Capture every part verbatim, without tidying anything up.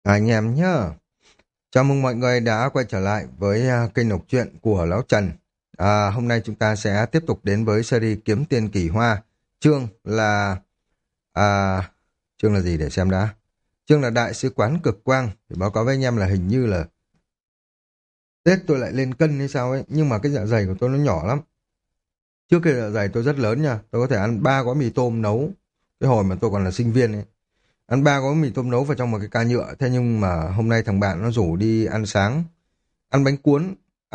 À, anh em nhá, chào mừng mọi người đã quay trở lại với à, kênh đọc truyện của Lão Trần. À, hôm nay chúng ta sẽ tiếp tục đến với series Kiếm Tiền Kỳ Hoa. Chương là à, chương là gì để xem đã. Chương là Đại sứ quán cực quang. Thì báo cáo với anh em là hình như là Tết tôi lại lên cân hay sao ấy, nhưng mà cái dạ dày của tôi nó nhỏ lắm. Trước kia dạ dày tôi rất lớn nha, tôi có thể ăn ba gói mì tôm nấu. Cái hồi mà tôi còn là sinh viên ấy, ăn ba gói mì tôm nấu vào trong một cái ca nhựa. Thế nhưng mà hôm nay thằng bạn nó rủ đi ăn sáng, ăn bánh cuốn,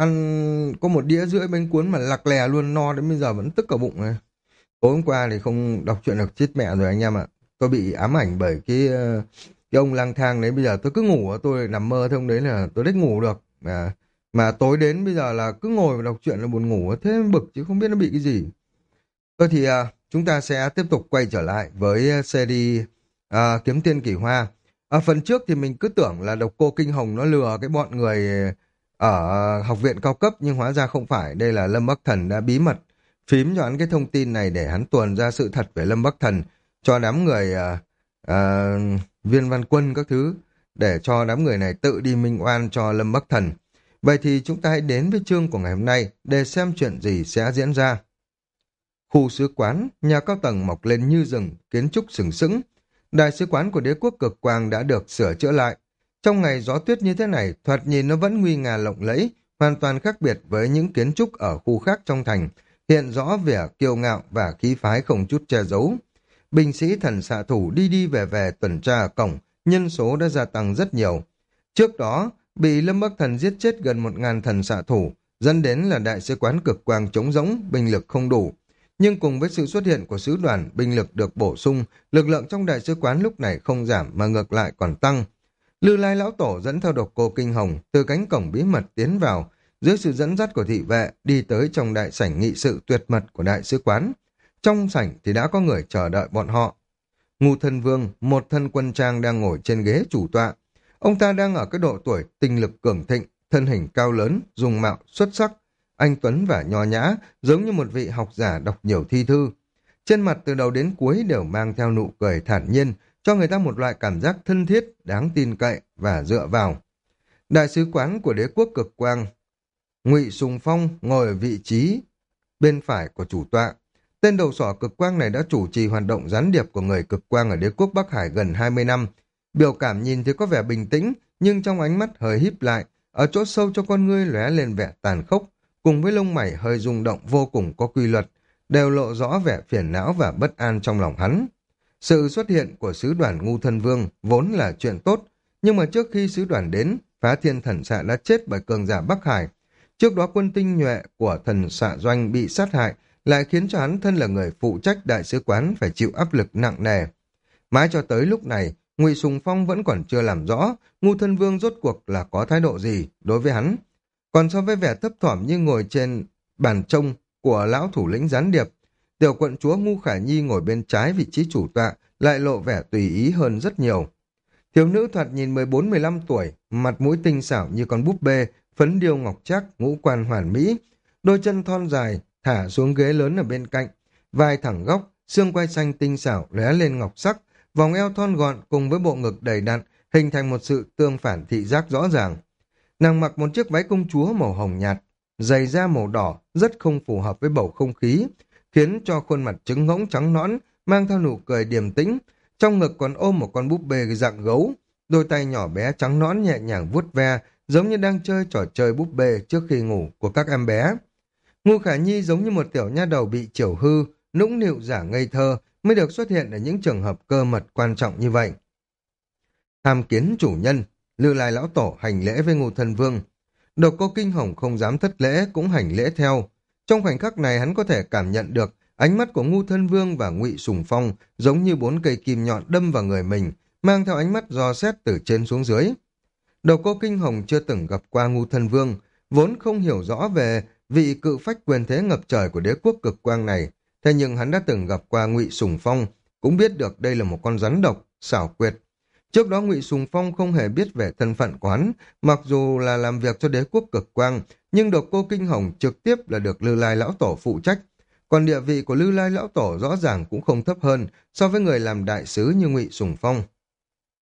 ăn có một đĩa rưỡi bánh cuốn mà lặc lè luôn, no đến bây giờ vẫn tức cả bụng này. Tối hôm qua thì không đọc truyện được chết mẹ rồi anh em ạ. Tôi bị ám ảnh bởi cái ờ, cái ông lang thang đấy. Bây giờ tôi cứ ngủ, tôi nằm mơ thấy ông đấy là tôi đếch ngủ được mà mà tối đến bây giờ là cứ ngồi và đọc truyện là buồn ngủ, thế mới bực chứ không biết nó bị cái gì. Thôi thì à, chúng ta sẽ tiếp tục quay trở lại với à, series à, Kiếm Tiên Kỳ Hoa. Ở phần trước thì mình cứ tưởng là độc cô Kinh Hồng nó lừa cái bọn người ở học viện cao cấp, nhưng hóa ra không phải. Đây là Lâm Bắc Thần đã bí mật phím cho hắn cái thông tin này để hắn tuồn ra sự thật về Lâm Bắc Thần cho đám người à, à, Viên Văn Quân các thứ, để cho đám người này tự đi minh oan cho Lâm Bắc Thần. Vậy thì chúng ta hãy đến với chương của ngày hôm nay để xem chuyện gì sẽ diễn ra. Khu sứ quán, nhà cao tầng mọc lên như rừng, kiến trúc sừng sững. Đại sứ quán của đế quốc cực quang đã được sửa chữa lại. Trong ngày gió tuyết như thế này, thoạt nhìn nó vẫn nguy nga lộng lẫy, hoàn toàn khác biệt với những kiến trúc ở khu khác trong thành, hiện rõ vẻ kiêu ngạo và khí phái không chút che giấu. Binh sĩ thần xạ thủ đi đi về về tuần tra ở cổng, nhân số đã gia tăng rất nhiều. Trước đó, bị Lâm Bắc Thần giết chết gần một ngàn thần xạ thủ, dẫn đến là đại sứ quán cực quang trống rỗng, binh lực không đủ. Nhưng cùng với sự xuất hiện của sứ đoàn, binh lực được bổ sung, lực lượng trong đại sứ quán lúc này không giảm mà ngược lại còn tăng. Lư Lai Lão Tổ dẫn theo độc cô Kinh Hồng từ cánh cổng bí mật tiến vào, dưới sự dẫn dắt của thị vệ đi tới trong đại sảnh nghị sự tuyệt mật của đại sứ quán. Trong sảnh thì đã có người chờ đợi bọn họ. Ngưu Thân Vương, một thân quân trang đang ngồi trên ghế chủ tọa. Ông ta đang ở cái độ tuổi tinh lực cường thịnh, thân hình cao lớn, dung mạo xuất sắc, anh tuấn và nho nhã, giống như một vị học giả đọc nhiều thi thư. Trên mặt từ đầu đến cuối đều mang theo nụ cười thản nhiên, cho người ta một loại cảm giác thân thiết, đáng tin cậy và dựa vào. Đại sứ quán của đế quốc cực quang, Ngụy Sùng Phong ngồi ở vị trí bên phải của chủ tọa. Tên đầu sỏ cực quang này đã chủ trì hoạt động gián điệp của người cực quang ở đế quốc Bắc Hải gần hai mươi năm. Biểu cảm nhìn thì có vẻ bình tĩnh, nhưng trong ánh mắt hơi híp lại, ở chỗ sâu cho con ngươi lóe lên vẻ tàn khốc, cùng với lông mày hơi rung động vô cùng có quy luật, đều lộ rõ vẻ phiền não và bất an trong lòng hắn. Sự xuất hiện của sứ đoàn Ngưu Thân Vương vốn là chuyện tốt, nhưng mà trước khi sứ đoàn đến, Phá Thiên Thần Xạ đã chết bởi cường giả Bắc Hải. Trước đó quân tinh nhuệ của thần xạ doanh bị sát hại, lại khiến cho hắn thân là người phụ trách đại sứ quán phải chịu áp lực nặng nề. Mãi cho tới lúc này, Ngụy Sùng Phong vẫn còn chưa làm rõ Ngưu Thân Vương rốt cuộc là có thái độ gì đối với hắn. Còn so với vẻ thấp thỏm như ngồi trên bàn trông của lão thủ lĩnh gián điệp, tiểu quận chúa Ngu Khả Nhi ngồi bên trái vị trí chủ tọa lại lộ vẻ tùy ý hơn rất nhiều. Thiếu nữ thoạt nhìn mười bốn mười lăm tuổi, mặt mũi tinh xảo như con búp bê, phấn điêu ngọc trác, ngũ quan hoàn mỹ, đôi chân thon dài thả xuống ghế lớn ở bên cạnh, vai thẳng góc, xương quai xanh tinh xảo lóe lên ngọc sắc, vòng eo thon gọn cùng với bộ ngực đầy đặn hình thành một sự tương phản thị giác rõ ràng. Nàng mặc một chiếc váy công chúa màu hồng nhạt, giày da màu đỏ rất không phù hợp với bầu không khí, khiến cho khuôn mặt trứng ngỗng trắng nõn mang theo nụ cười điềm tĩnh, trong ngực còn ôm một con búp bê dạng gấu, đôi tay nhỏ bé trắng nõn nhẹ nhàng vuốt ve, giống như đang chơi trò chơi búp bê trước khi ngủ của các em bé. Ngô Khả Nhi giống như một tiểu nha đầu bị chiều hư, nũng nịu giả ngây thơ, mới được xuất hiện ở những trường hợp cơ mật quan trọng như vậy. Tham kiến chủ nhân, Lư Lai Lão Tổ hành lễ với Ngô Thân Vương. Độc Cô Kinh Hồng không dám thất lễ cũng hành lễ theo. Trong khoảnh khắc này hắn có thể cảm nhận được ánh mắt của Ngô Thân Vương và Ngụy Sùng Phong giống như bốn cây kim nhọn đâm vào người mình, mang theo ánh mắt dò xét từ trên xuống dưới. Độc Cô Kinh Hồng chưa từng gặp qua Ngô Thân Vương, vốn không hiểu rõ về vị cự phách quyền thế ngập trời của đế quốc cực quang này, thế nhưng hắn đã từng gặp qua Ngụy Sùng Phong, cũng biết được đây là một con rắn độc, xảo quyệt. Trước đó Ngụy Sùng Phong không hề biết về thân phận của hắn, mặc dù là làm việc cho đế quốc cực quang, nhưng Độc Cô Kinh Hồng trực tiếp là được Lư Lai Lão Tổ phụ trách, còn địa vị của Lư Lai Lão Tổ rõ ràng cũng không thấp hơn so với người làm đại sứ như Ngụy Sùng Phong.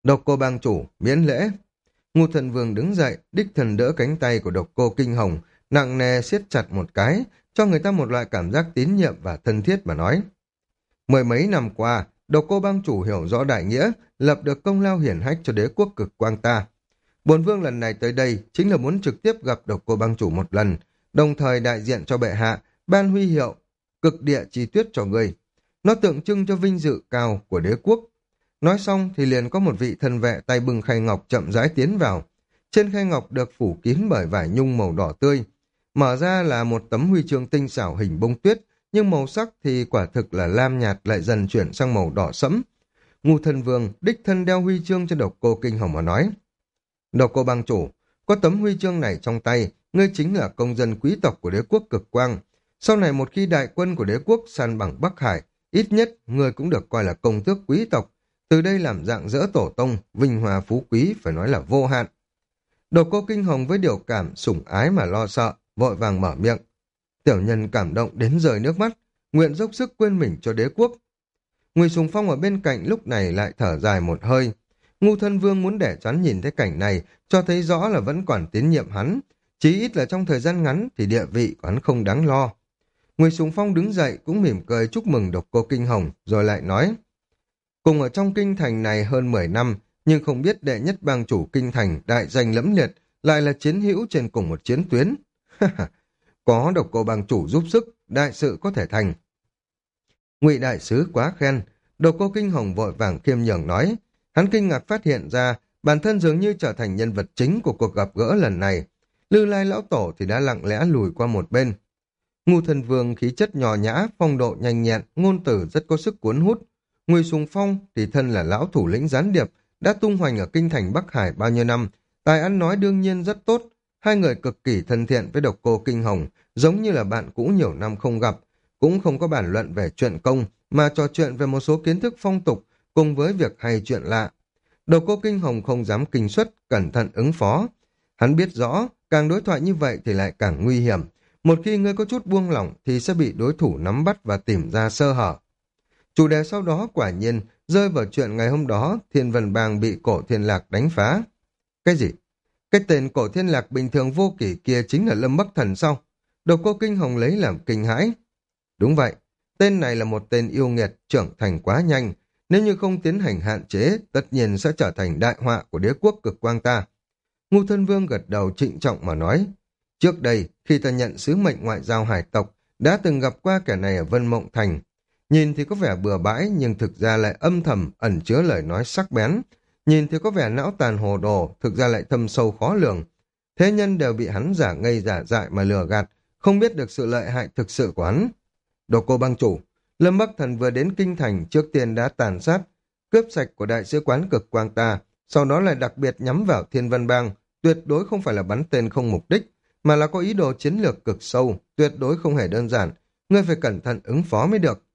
Độc cô bang chủ, miễn lễ. Ngưu Thần Vương đứng dậy, đích thần đỡ cánh tay của độc cô Kinh Hồng, nặng nề siết chặt một cái, cho người ta một loại cảm giác tín nhiệm và thân thiết mà nói. Mười mấy năm qua, độc cô bang chủ hiểu rõ đại nghĩa, lập được công lao hiển hách cho đế quốc cực quang ta. Bổn vương lần này tới đây chính là muốn trực tiếp gặp độc cô bang chủ một lần, đồng thời đại diện cho bệ hạ, ban huy hiệu, cực địa chi tuyết cho người. Nó tượng trưng cho vinh dự cao của đế quốc. Nói xong thì liền có một vị thân vệ tay bưng khay ngọc chậm rãi tiến vào. Trên khay ngọc được phủ kín bởi vải nhung màu đỏ tươi. Mở ra là một tấm huy chương tinh xảo hình bông tuyết, nhưng màu sắc thì quả thực là lam nhạt lại dần chuyển sang màu đỏ sẫm. Ngưu Thần Vương đích thân đeo huy chương cho độc cô Kinh Hồng mà nói. Độc cô bang chủ, có tấm huy chương này trong tay, ngươi chính là công dân quý tộc của đế quốc cực quang. Sau này một khi đại quân của đế quốc san bằng Bắc Hải, ít nhất ngươi cũng được coi là công tước quý tộc. Từ đây làm dạng dỡ tổ tông, vinh hoa phú quý phải nói là vô hạn. Độc cô Kinh Hồng với điều cảm sủng ái mà lo sợ, vội vàng mở miệng. Tiểu nhân cảm động đến rơi nước mắt, nguyện dốc sức quên mình cho đế quốc. Ngụy Sùng Phong ở bên cạnh lúc này lại thở dài một hơi. Ngưu Thân Vương muốn để choán nhìn thấy cảnh này, cho thấy rõ là vẫn còn tín nhiệm hắn. Chí ít là trong thời gian ngắn thì địa vị của hắn không đáng lo. Ngụy Sùng Phong đứng dậy cũng mỉm cười chúc mừng độc cô Kinh Hồng, rồi lại nói. Cùng ở trong kinh thành này hơn mười năm, nhưng không biết đệ nhất bang chủ kinh thành đại danh lẫm liệt, lại là chiến hữu trên cùng một chiến tuyến. Có độc cô bang chủ giúp sức, đại sự có thể thành. Ngụy đại sứ quá khen, độc cô Kinh Hồng vội vàng khiêm nhường nói. Hắn kinh ngạc phát hiện ra, bản thân dường như trở thành nhân vật chính của cuộc gặp gỡ lần này. Lư Lai lão tổ thì đã lặng lẽ lùi qua một bên. Ngưu Thần Vương khí chất nhỏ nhã, phong độ nhanh nhẹn, ngôn từ rất có sức cuốn hút. Ngụy Sùng Phong thì thân là lão thủ lĩnh gián điệp, đã tung hoành ở kinh thành Bắc Hải bao nhiêu năm, tài ăn nói đương nhiên rất tốt. Hai người cực kỳ thân thiện với độc cô Kinh Hồng, giống như là bạn cũ nhiều năm không gặp, cũng không có bàn luận về chuyện công, mà trò chuyện về một số kiến thức phong tục, cùng với việc hay chuyện lạ. Độc cô Kinh Hồng không dám kinh suất, cẩn thận ứng phó. Hắn biết rõ, càng đối thoại như vậy thì lại càng nguy hiểm. Một khi ngươi có chút buông lỏng thì sẽ bị đối thủ nắm bắt và tìm ra sơ hở. Chủ đề sau đó quả nhiên rơi vào chuyện ngày hôm đó Thiên Vân Bang bị Cổ Thiên Lạc đánh phá. Cái gì? Cái tên Cổ Thiên Lạc bình thường vô kỷ kia chính là Lâm Bắc Thần sao? Độc cô Kinh Hồng lấy làm kinh hãi. Đúng vậy, tên này là một tên yêu nghiệt, trưởng thành quá nhanh. Nếu như không tiến hành hạn chế, tất nhiên sẽ trở thành đại họa của đế quốc cực quang ta. Ngưu Thân Vương gật đầu trịnh trọng mà nói. Trước đây, khi ta nhận sứ mệnh ngoại giao hải tộc, đã từng gặp qua kẻ này ở Vân Mộng Thành. Nhìn thì có vẻ bừa bãi, nhưng thực ra lại âm thầm, ẩn chứa lời nói sắc bén. Nhìn thì có vẻ não tàn hồ đồ, thực ra lại thâm sâu khó lường. Thế nhân đều bị hắn giả ngây giả dại mà lừa gạt, không biết được sự lợi hại thực sự của hắn. Độc cô bang chủ, Lâm Bắc Thần vừa đến kinh thành trước tiên đã tàn sát, cướp sạch của đại sứ quán cực quang ta, sau đó lại đặc biệt nhắm vào Thiên Vân Bang, tuyệt đối không phải là bắn tên không mục đích, mà là có ý đồ chiến lược cực sâu, tuyệt đối không hề đơn giản, ngươi phải cẩn thận ứng phó mới được.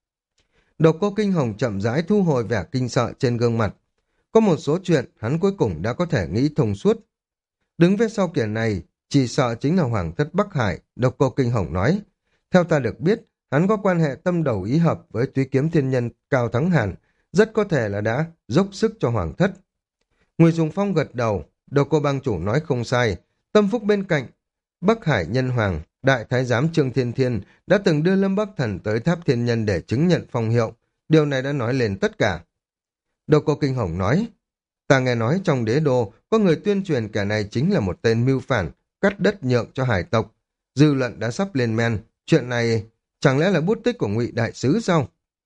Độc cô Kinh Hồng chậm rãi thu hồi vẻ kinh sợ trên gương mặt. Có một số chuyện hắn cuối cùng đã có thể nghĩ thông suốt. Đứng phía sau kẻ này, chỉ sợ chính là Hoàng thất Bắc Hải, Độc cô Kinh Hồng nói. Theo ta được biết, hắn có quan hệ tâm đầu ý hợp với Túy Kiếm Thiên Nhân Cao Thắng Hàn, rất có thể là đã dốc sức cho Hoàng thất. Ngụy Dùng Phong gật đầu, Độc cô bang chủ nói không sai, tâm phúc bên cạnh. Bắc Hải Nhân Hoàng, Đại Thái Giám Trương Thiên Thiên đã từng đưa Lâm Bắc Thần tới Tháp Thiên Nhân để chứng nhận phong hiệu, điều này đã nói lên tất cả. Độc cô Kinh Hồng nói, ta nghe nói trong đế đô có người tuyên truyền kẻ này chính là một tên mưu phản, cắt đất nhượng cho hải tộc. Dư luận đã sắp lên men, chuyện này chẳng lẽ là bút tích của Ngụy đại sứ sao?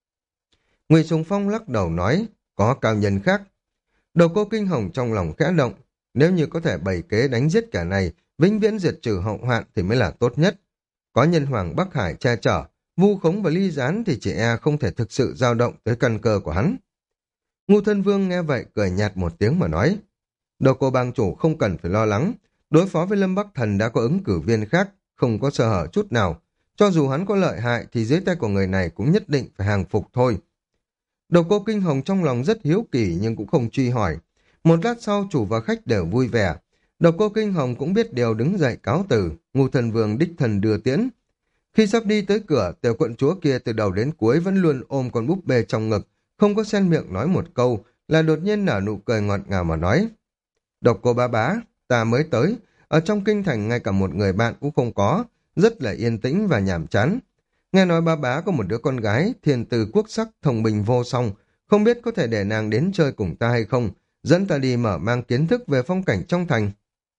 Ngụy Sùng Phong lắc đầu nói, có cao nhân khác. Độc cô Kinh Hồng trong lòng khẽ động, nếu như có thể bày kế đánh giết kẻ này, vĩnh viễn diệt trừ hậu hoạn thì mới là tốt nhất. Có Nhân Hoàng Bắc Hải che chở, vu khống và ly gián thì chỉ e không thể thực sự dao động tới căn cơ của hắn. Ngưu Thân Vương nghe vậy cười nhạt một tiếng mà nói, Độc cô bang chủ không cần phải lo lắng, đối phó với Lâm Bắc Thần đã có ứng cử viên khác, không có sơ hở chút nào. Cho dù hắn có lợi hại thì dưới tay của người này cũng nhất định phải hàng phục thôi. Độc cô Kinh Hồng trong lòng rất hiếu kỳ nhưng cũng không truy hỏi. Một lát sau chủ và khách đều vui vẻ. Độc cô Kinh Hồng cũng biết điều đứng dậy cáo từ, Ngưu Thần Vương đích thần đưa tiễn. Khi sắp đi tới cửa, tiểu quận chúa kia từ đầu đến cuối vẫn luôn ôm con búp bê trong ngực, không có xen miệng nói một câu, là đột nhiên nở nụ cười ngọt ngào mà nói. Độc Cô Bá Bá, ta mới tới, ở trong kinh thành ngay cả một người bạn cũng không có, rất là yên tĩnh và nhàm chán. Nghe nói Bá Bá có một đứa con gái, thiên tư quốc sắc, thông minh vô song, không biết có thể để nàng đến chơi cùng ta hay không, dẫn ta đi mở mang kiến thức về phong cảnh trong thành.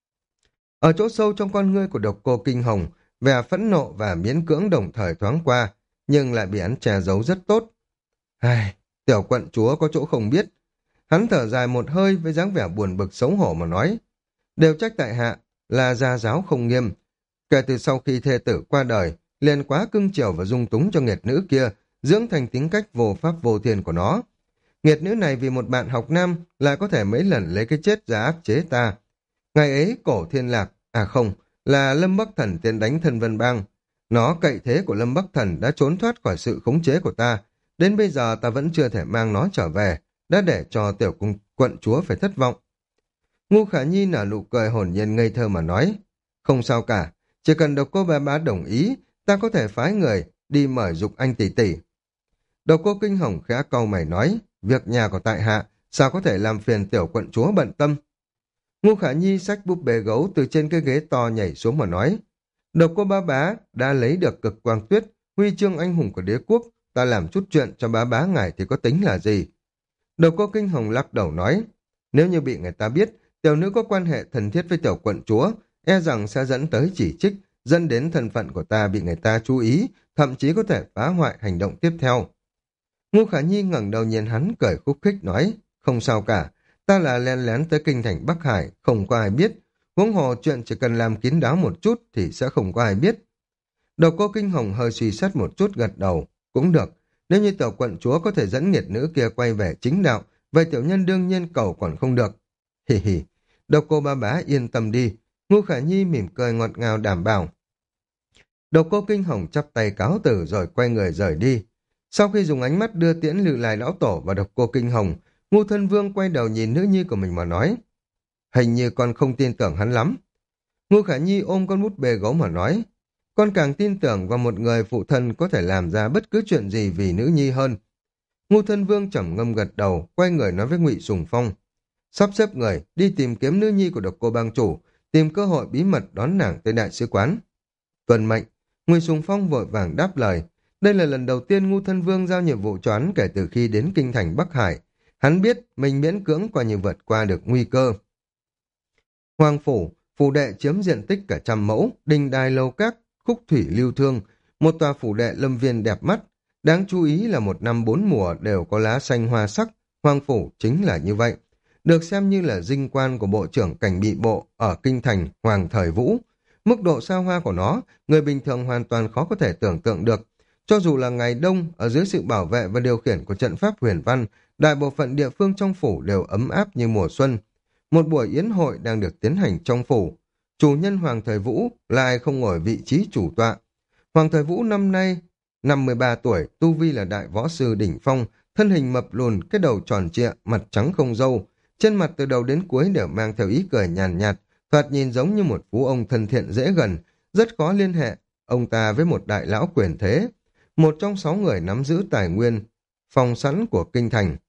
Ở chỗ sâu trong con ngươi của Độc Cô Kinh Hồng, vẻ phẫn nộ và miễn cưỡng đồng thời thoáng qua, nhưng lại bị hắn che giấu rất tốt. Ai, tiểu quận chúa có chỗ không biết. Hắn thở dài một hơi với dáng vẻ buồn bực xấu hổ mà nói. Đều trách tại hạ là gia giáo không nghiêm. Kể từ sau khi thê tử qua đời, liền quá cưng chiều và dung túng cho nghiệt nữ kia, dưỡng thành tính cách vô pháp vô thiên của nó. Nghiệt nữ này vì một bạn học nam lại có thể mấy lần lấy cái chết ra áp chế ta. Ngày ấy cổ thiên lạc, à không, là Lâm Bắc Thần tiến đánh thân Vân Bang. Nó cậy thế của Lâm Bắc Thần đã trốn thoát khỏi sự khống chế của ta. Đến bây giờ ta vẫn chưa thể mang nó trở về, đã để cho tiểu cung quận chúa phải thất vọng. Ngu Khả Nhi nở nụ cười hồn nhiên ngây thơ mà nói. Không sao cả, chỉ cần Độc Cô Bá Bá đồng ý, ta có thể phái người đi mời dục anh tỷ tỷ. Độc Cô Kinh Hồng khẽ cau mày nói, việc nhà của tại hạ, sao có thể làm phiền tiểu quận chúa bận tâm. Ngu Khả Nhi xách búp bê gấu từ trên cái ghế to nhảy xuống mà nói, Độc Cô Bá Bá đã lấy được cực quang tuyết, huy chương anh hùng của đế quốc, ta làm chút chuyện cho bá bá ngài thì có tính là gì. Độc Cô Kinh Hồng lắc đầu nói, nếu như bị người ta biết, tiểu nữ có quan hệ thân thiết với tiểu quận chúa, e rằng sẽ dẫn tới chỉ trích, dẫn đến thân phận của ta bị người ta chú ý, thậm chí có thể phá hoại hành động tiếp theo. Ngu Khả Nhi ngẩng đầu nhìn hắn cười khúc khích nói, không sao cả, ta là len lén tới kinh thành Bắc Hải, không có ai biết, huống hồ chuyện chỉ cần làm kín đáo một chút thì sẽ không có ai biết. Độc Cô Kinh Hồng hơi suy xét một chút gật đầu, cũng được, nếu như tiểu quận chúa có thể dẫn nghiệt nữ kia quay về chính đạo, vậy tiểu nhân đương nhiên cầu còn không được. Hì hì, Độc Cô Bá Bá yên tâm đi, Ngu Khả Nhi mỉm cười ngọt ngào đảm bảo. Độc Cô Kinh Hồng chắp tay cáo từ rồi quay người rời đi. Sau khi dùng ánh mắt đưa tiễn Lự Lai lão tổ và Độc Cô Kinh Hồng, Ngu Thân Vương quay đầu nhìn nữ nhi của mình mà nói, hình như con không tin tưởng hắn lắm. Ngu Khả Nhi ôm con bút bê gấu mà nói, con càng tin tưởng vào một người phụ thân có thể làm ra bất cứ chuyện gì vì nữ nhi hơn. Ngu Thân Vương trầm ngâm gật đầu, quay người nói với Ngụy Sùng Phong, sắp xếp người đi tìm kiếm nữ nhi của Độc Cô bang chủ, tìm cơ hội bí mật đón nàng tới đại sứ quán. Tuân mệnh, Ngụy Sùng Phong vội vàng đáp lời. Đây là lần đầu tiên Ngu Thân Vương giao nhiệm vụ cho hắn kể từ khi đến kinh thành Bắc Hải. Hắn biết mình miễn cưỡng qua như vượt qua được nguy cơ. Hoàng phủ, phủ đệ chiếm diện tích cả trăm mẫu, đình đài lầu các, khúc thủy lưu thương, một tòa phủ đệ lâm viên đẹp mắt. Đáng chú ý là một năm bốn mùa đều có lá xanh hoa sắc, Hoàng phủ chính là như vậy. Được xem như là dinh quan của bộ trưởng cảnh bị bộ ở kinh thành Hoàng Thời Vũ. Mức độ xa hoa của nó, người bình thường hoàn toàn khó có thể tưởng tượng được. Cho dù là ngày đông, ở dưới sự bảo vệ và điều khiển của trận pháp huyền văn, đại bộ phận địa phương trong phủ đều ấm áp như mùa xuân. Một buổi yến hội đang được tiến hành trong phủ. Chủ nhân Hoàng Thời Vũ lại không ngồi vị trí chủ tọa. Hoàng Thời Vũ năm nay năm mươi ba tuổi, tu vi là đại võ sư đỉnh phong, thân hình mập lùn, cái đầu tròn trịa, mặt trắng không râu. Trên mặt từ đầu đến cuối đều mang theo ý cười nhàn nhạt, thoạt nhìn giống như một phú ông thân thiện dễ gần, rất khó liên hệ ông ta với một đại lão quyền thế, một trong sáu người nắm giữ tài nguyên phòng sẵn của kinh thành.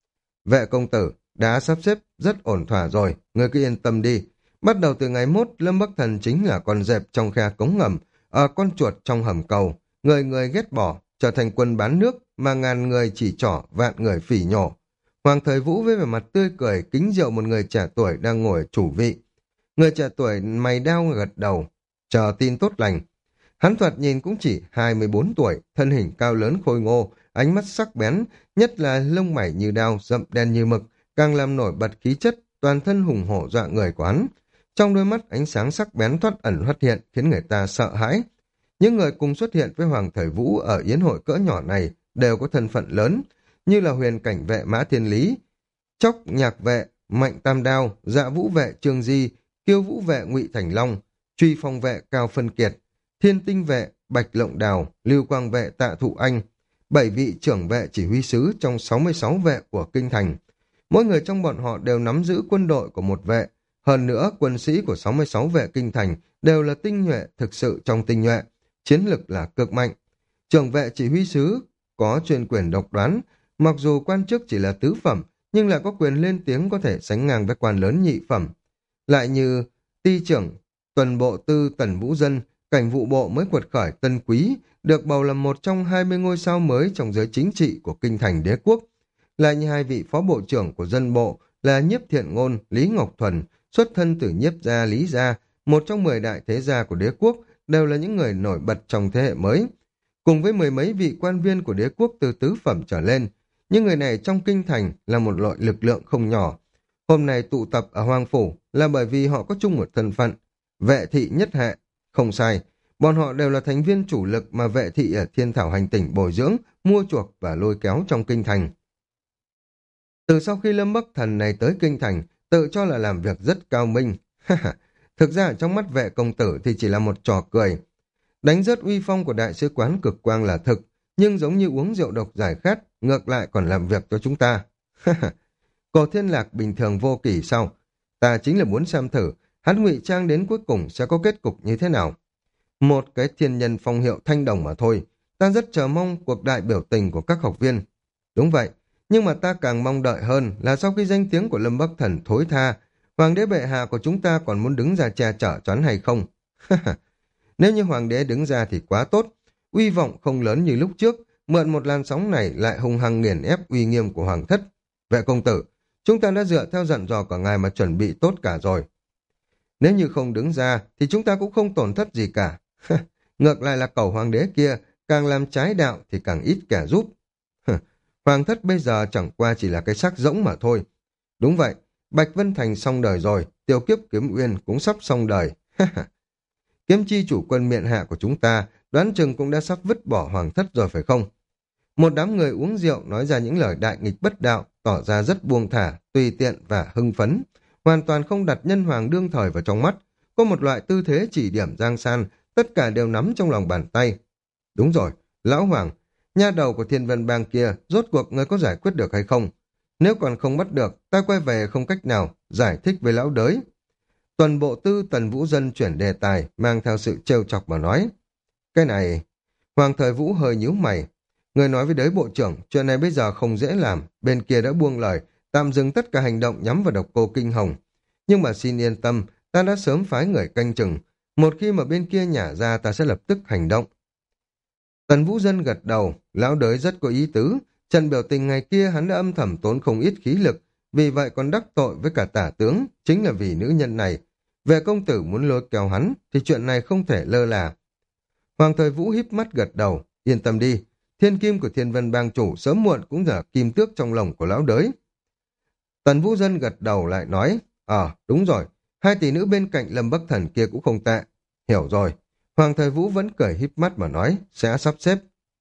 Vệ công tử đã sắp xếp rất ổn thỏa rồi, người cứ yên tâm đi. Bắt đầu từ ngày mốt, Lâm Bắc Thần chính là con dẹp trong khe cống ngầm, ở con chuột trong hầm cầu, người người ghét bỏ, trở thành quân bán nước mà ngàn người chỉ trỏ, vạn người phỉ nhổ. Hoàng Thời Vũ với vẻ mặt tươi cười kính rượu một người trẻ tuổi đang ngồi chủ vị. Người trẻ tuổi mày đao gật đầu, chờ tin tốt lành. Hắn thoạt nhìn cũng chỉ hai mươi bốn tuổi, thân hình cao lớn khôi ngô, ánh mắt sắc bén, nhất là lông mày như đao, rậm đen như mực, càng làm nổi bật khí chất, toàn thân hùng hổ dọa người của hắn. Trong đôi mắt ánh sáng sắc bén thoát ẩn thoát hiện khiến người ta sợ hãi. Những người cùng xuất hiện với Hoàng Thời Vũ ở yến hội cỡ nhỏ này đều có thân phận lớn, như là huyền cảnh vệ Mã Thiên Lý, chóc nhạc vệ Mạnh Tam Đao, dạ vũ vệ Trương Di, kiêu vũ vệ Ngụy Thành Long, truy phong vệ Cao Phân Kiệt, thiên tinh vệ Bạch Lộng Đào, lưu quang vệ Tạ Thụ Anh, bảy vị trưởng vệ chỉ huy sứ trong sáu mươi sáu vệ của kinh thành. Mỗi người trong bọn họ đều nắm giữ quân đội của một vệ. Hơn nữa, quân sĩ của sáu mươi sáu vệ kinh thành đều là tinh nhuệ thực sự trong tinh nhuệ, chiến lực là cực mạnh. Trưởng vệ chỉ huy sứ có chuyên quyền độc đoán, mặc dù quan chức chỉ là tứ phẩm, nhưng lại có quyền lên tiếng có thể sánh ngang với quan lớn nhị phẩm. Lại như ty trưởng, tuần bộ tư Tần Vũ Dân, cảnh vụ bộ mới quật khởi Tân Quý, được bầu làm một trong hai mươi ngôi sao mới trong giới chính trị của kinh thành đế quốc. Lại như hai vị phó bộ trưởng của dân bộ là Nhiếp Thiện Ngôn, Lý Ngọc Thuần, xuất thân từ Nhiếp gia Lý gia, một trong mười đại thế gia của đế quốc, đều là những người nổi bật trong thế hệ mới. Cùng với mười mấy vị quan viên của đế quốc từ tứ phẩm trở lên, những người này trong kinh thành là một loại lực lượng không nhỏ. Hôm nay tụ tập ở Hoang Phủ là bởi vì họ có chung một thân phận, vệ thị nhất hệ. Không sai, bọn họ đều là thành viên chủ lực mà vệ thị ở Thiên Thảo hành tỉnh bồi dưỡng, mua chuộc và lôi kéo trong kinh thành. Từ sau khi Lâm Bắc Thần này tới kinh thành, tự cho là làm việc rất cao minh. Thực ra ở trong mắt vệ công tử thì chỉ là một trò cười. Đánh rớt uy phong của đại sứ quán cực quang là thực, nhưng giống như uống rượu độc giải khát, ngược lại còn làm việc cho chúng ta. Cổ Thiên Lạc bình thường vô kỷ sao? Ta chính là muốn xem thử, hắn ngụy trang đến cuối cùng sẽ có kết cục như thế nào. Một cái thiên nhân phong hiệu thanh đồng mà thôi. Ta rất chờ mong cuộc đại biểu tình của các học viên. Đúng vậy, nhưng mà ta càng mong đợi hơn là sau khi danh tiếng của Lâm Bắc Thần thối tha, Hoàng đế bệ hạ của chúng ta còn muốn đứng ra che chở cho hắn hay không? Nếu như Hoàng đế đứng ra thì quá tốt. Uy vọng không lớn như lúc trước, mượn một làn sóng này lại hung hăng nghiền ép uy nghiêm của Hoàng thất. Vệ công tử, chúng ta đã dựa theo dặn dò của ngài mà chuẩn bị tốt cả rồi. Nếu như không đứng ra thì chúng ta cũng không tổn thất gì cả. Ngược lại là cầu Hoàng đế kia, càng làm trái đạo thì càng ít kẻ giúp. Hoàng thất bây giờ chẳng qua chỉ là cái xác rỗng mà thôi. Đúng vậy, Bạch Vân Thành xong đời rồi, Tiêu Kiếp Kiếm Uyên cũng sắp xong đời. Kiếm chi chủ quân miện hạ của chúng ta đoán chừng cũng đã sắp vứt bỏ Hoàng thất rồi phải không? Một đám người uống rượu nói ra những lời đại nghịch bất đạo, tỏ ra rất buông thả, tùy tiện và hưng phấn, hoàn toàn không đặt nhân hoàng đương thời vào trong mắt. Có một loại tư thế chỉ điểm giang san, tất cả đều nắm trong lòng bàn tay. Đúng rồi, lão hoàng, nha đầu của Thiên Vân Bang kia, rốt cuộc người có giải quyết được hay không? Nếu còn không bắt được, ta quay về không cách nào giải thích với lão đới. Tuần bộ tư Tần Vũ Dân chuyển đề tài, mang theo sự trêu chọc mà nói. Cái này, Hoàng Thời Vũ hơi nhíu mày. Người nói với đới bộ trưởng, chuyện này bây giờ không dễ làm, bên kia đã buông lời, tạm dừng tất cả hành động nhắm vào độc cô Kinh Hồng. Nhưng mà xin yên tâm, ta đã sớm phái người canh chừng. Một khi mà bên kia nhả ra ta sẽ lập tức hành động. Tần Vũ Dân gật đầu, lão đới rất có ý tứ. Trận biểu tình ngày kia hắn đã âm thầm tốn không ít khí lực, vì vậy còn đắc tội với cả tả tướng, chính là vì nữ nhân này. Về công tử muốn lôi kéo hắn, thì chuyện này không thể lơ là. Hoàng Thời Vũ híp mắt gật đầu, yên tâm đi, thiên kim của Thiên Vân Bang chủ sớm muộn cũng là kim tước trong lòng của lão đới. Tần Vũ Dân gật đầu lại nói, ờ, đúng rồi, hai tỷ nữ bên cạnh Lâm Bắc Thần kia cũng không tệ. Hiểu rồi. Hoàng Thời Vũ vẫn cười híp mắt mà nói, sẽ sắp xếp.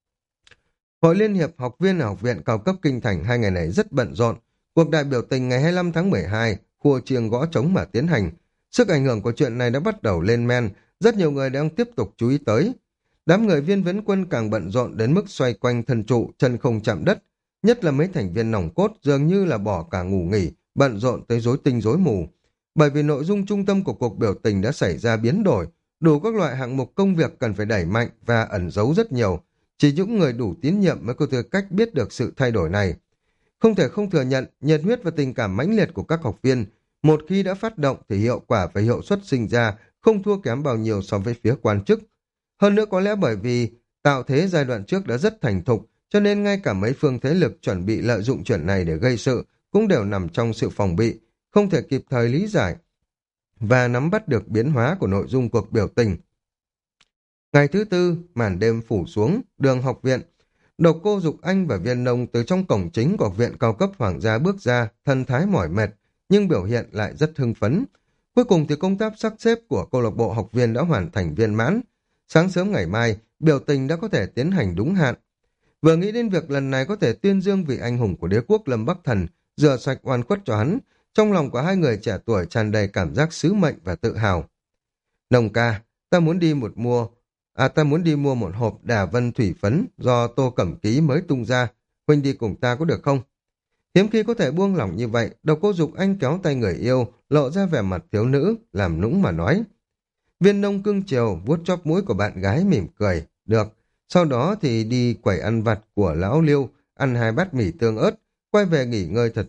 Hội Liên hiệp học viên ở học viện cao cấp kinh thành hai ngày này rất bận rộn. Cuộc đại biểu tình ngày hai mươi lăm tháng mười hai, khua chiêng gõ trống mà tiến hành. Sức ảnh hưởng của chuyện này đã bắt đầu lên men, rất nhiều người đang tiếp tục chú ý tới. Đám người Viên Viễn Quân càng bận rộn đến mức xoay quanh thân trụ, chân không chạm đất. Nhất là mấy thành viên nòng cốt dường như là bỏ cả ngủ nghỉ, bận rộn tới rối tinh rối mù. Bởi vì nội dung trung tâm của cuộc biểu tình đã xảy ra biến đổi, đủ các loại hạng mục công việc cần phải đẩy mạnh và ẩn giấu rất nhiều. Chỉ những người đủ tín nhiệm mới có tư cách biết được sự thay đổi này. Không thể không thừa nhận, nhiệt huyết và tình cảm mãnh liệt của các học viên, một khi đã phát động thì hiệu quả và hiệu suất sinh ra không thua kém bao nhiêu so với phía quan chức. Hơn nữa có lẽ bởi vì tạo thế giai đoạn trước đã rất thành thục, cho nên ngay cả mấy phương thế lực chuẩn bị lợi dụng chuyện này để gây sự cũng đều nằm trong sự phòng bị, không thể kịp thời lý giải và nắm bắt được biến hóa của nội dung cuộc biểu tình. Ngày thứ tư, màn đêm phủ xuống, đường học viện. Độc Cô Dục Anh và Viên Nông từ trong cổng chính của học viện cao cấp hoàng gia bước ra, thân thái mỏi mệt, nhưng biểu hiện lại rất hưng phấn. Cuối cùng thì công tác sắp xếp của câu lạc bộ học viên đã hoàn thành viên mãn. Sáng sớm ngày mai, biểu tình đã có thể tiến hành đúng hạn. Vừa nghĩ đến việc lần này có thể tuyên dương vị anh hùng của đế quốc Lâm Bắc Thần, rửa sạch oan khuất cho hắn, trong lòng của hai người trẻ tuổi tràn đầy cảm giác sứ mệnh và tự hào. Nông ca, ta muốn đi một mua, à ta muốn đi mua một hộp Đà Vân thủy phấn do Tô Cẩm Ký mới tung ra, huynh đi cùng ta có được không? Hiếm khi có thể buông lỏng như vậy, Độc Cô Dục Anh kéo tay người yêu, lộ ra vẻ mặt thiếu nữ, làm nũng mà nói. Viên Nông cưng chiều, vuốt chóp mũi của bạn gái mỉm cười, được. Sau đó thì đi quẩy ăn vặt của lão Liêu, ăn hai bát mì tương ớt, quay về nghỉ ngơi thật tốt,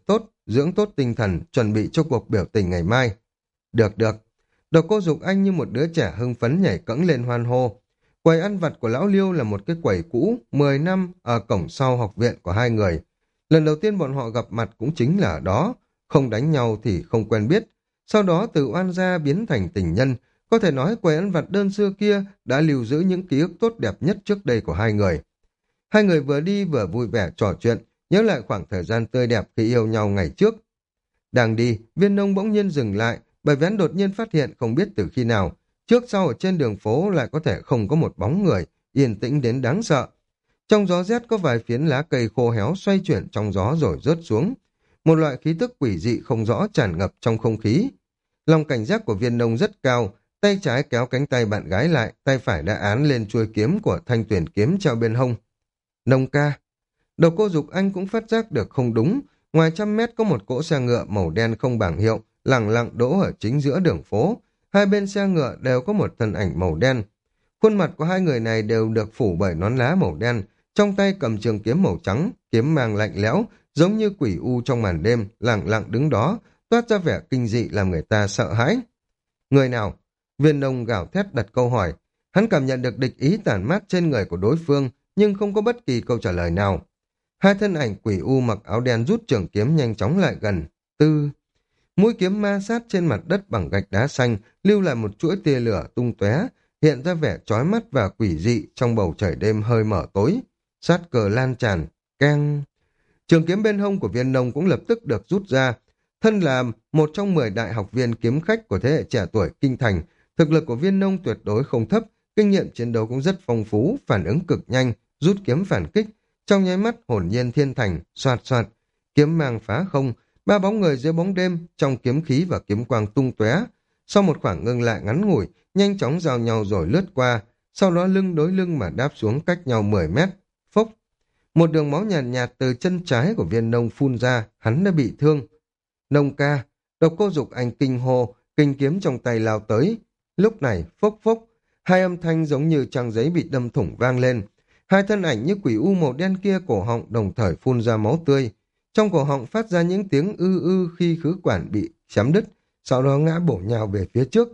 dưỡng tốt tinh thần, chuẩn bị cho cuộc biểu tình ngày mai. Được được. Độc Cô Dục Anh như một đứa trẻ hưng phấn nhảy cẫng lên hoan hô. Quầy ăn vặt của lão Liêu là một cái quầy cũ, mười năm ở cổng sau học viện của hai người. Lần đầu tiên bọn họ gặp mặt cũng chính là ở đó, không đánh nhau thì không quen biết. Sau đó từ oan gia biến thành tình nhân, có thể nói quầy ăn vặt đơn xưa kia đã lưu giữ những ký ức tốt đẹp nhất trước đây của hai người. Hai người vừa đi vừa vui vẻ trò chuyện, nhớ lại khoảng thời gian tươi đẹp khi yêu nhau ngày trước. Đang đi, Viên Nông bỗng nhiên dừng lại, bởi vì hắn đột nhiên phát hiện không biết từ khi nào, trước sau ở trên đường phố lại có thể không có một bóng người, yên tĩnh đến đáng sợ. Trong gió rét có vài phiến lá cây khô héo xoay chuyển trong gió rồi rớt xuống. Một loại khí tức quỷ dị không rõ tràn ngập trong không khí. Lòng cảnh giác của Viên Nông rất cao, tay trái kéo cánh tay bạn gái lại, tay phải đã án lên chuôi kiếm của thanh tuyển kiếm treo bên hông. Nông ca. Độc Cô Dục Anh cũng phát giác được không đúng, ngoài trăm mét có một cỗ xe ngựa màu đen không bảng hiệu, lẳng lặng đỗ ở chính giữa đường phố. Hai bên xe ngựa đều có một thân ảnh màu đen. Khuôn mặt của hai người này đều được phủ bởi nón lá màu đen, trong tay cầm trường kiếm màu trắng, kiếm mang lạnh lẽo, giống như quỷ u trong màn đêm, lẳng lặng đứng đó, toát ra vẻ kinh dị làm người ta sợ hãi. Người nào? Viên Nông gào thét đặt câu hỏi. Hắn cảm nhận được địch ý tản mát trên người của đối phương, nhưng không có bất kỳ câu trả lời nào. Hai thân ảnh quỷ u mặc áo đen rút trường kiếm nhanh chóng lại gần. Tư... Mũi kiếm ma sát trên mặt đất bằng gạch đá xanh, lưu lại một chuỗi tia lửa tung tóe, hiện ra vẻ chói mắt và quỷ dị trong bầu trời đêm hơi mở tối. Sát cờ lan tràn, keng. Trường kiếm bên hông của Viên Nông cũng lập tức được rút ra. Thân là một trong mười đại học viên kiếm khách của thế hệ trẻ tuổi kinh thành, thực lực của Viên Nông tuyệt đối không thấp, kinh nghiệm chiến đấu cũng rất phong phú, phản ứng cực nhanh, rút kiếm phản kích. Trong nháy mắt hồn nhiên thiên thành, xoạt xoạt, kiếm mang phá không, ba bóng người dưới bóng đêm, trong kiếm khí và kiếm quang tung tóe. Sau một khoảng ngưng lại ngắn ngủi, nhanh chóng giao nhau rồi lướt qua, sau đó lưng đối lưng mà đáp xuống cách nhau mười mét. Phốc! Một đường máu nhàn nhạt, nhạt từ chân trái của Viên Nông phun ra, hắn đã bị thương. Nông ca! Độc Cô Dục Anh kinh hô, kinh kiếm trong tay lao tới. Lúc này, phốc phốc, hai âm thanh giống như trang giấy bị đâm thủng vang lên. Hai thân ảnh như quỷ u màu đen kia cổ họng đồng thời phun ra máu tươi. Trong cổ họng phát ra những tiếng ư ư khi khứ quản bị chém đứt, sau đó ngã bổ nhào về phía trước.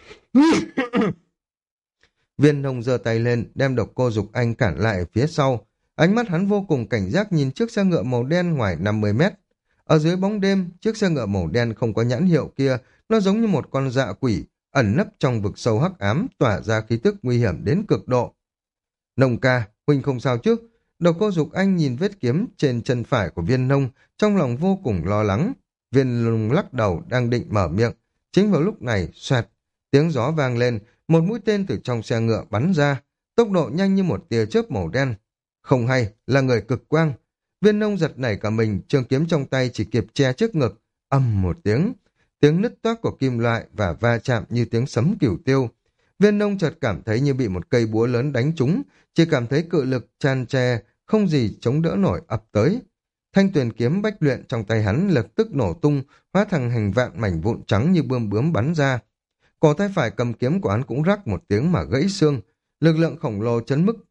Viên Nông giơ tay lên, đem Độc Cô Dục Anh cản lại ở phía sau. Ánh mắt hắn vô cùng cảnh giác nhìn chiếc xe ngựa màu đen ngoài năm mươi mét. Ở dưới bóng đêm, chiếc xe ngựa màu đen không có nhãn hiệu kia, nó giống như một con dạ quỷ, ẩn nấp trong vực sâu hắc ám, tỏa ra khí tức nguy hiểm đến cực độ. Nông ca, huynh không sao chứ? Độc Cô Dục Anh nhìn vết kiếm trên chân phải của Viên Nông, trong lòng vô cùng lo lắng. Viên Nông lắc đầu đang định mở miệng. Chính vào lúc này, xoẹt, tiếng gió vang lên, một mũi tên từ trong xe ngựa bắn ra, tốc độ nhanh như một tia chớp màu đen. Không hay, là người cực quang. Viên Nông giật nảy cả mình, trường kiếm trong tay chỉ kịp che trước ngực. Ầm một tiếng, tiếng nứt toác của kim loại và va chạm như tiếng sấm cửu tiêu. Viên Nông chợt cảm thấy như bị một cây búa lớn đánh trúng, chỉ cảm thấy cự lực tràn tre, không gì chống đỡ nổi ập tới. Thanh tuyền kiếm bách luyện trong tay hắn lập tức nổ tung, hóa thành hình vạn mảnh vụn trắng như bươm bướm bắn ra. Cổ tay phải cầm kiếm của hắn cũng rắc một tiếng mà gãy xương, lực lượng khổng lồ chấn mức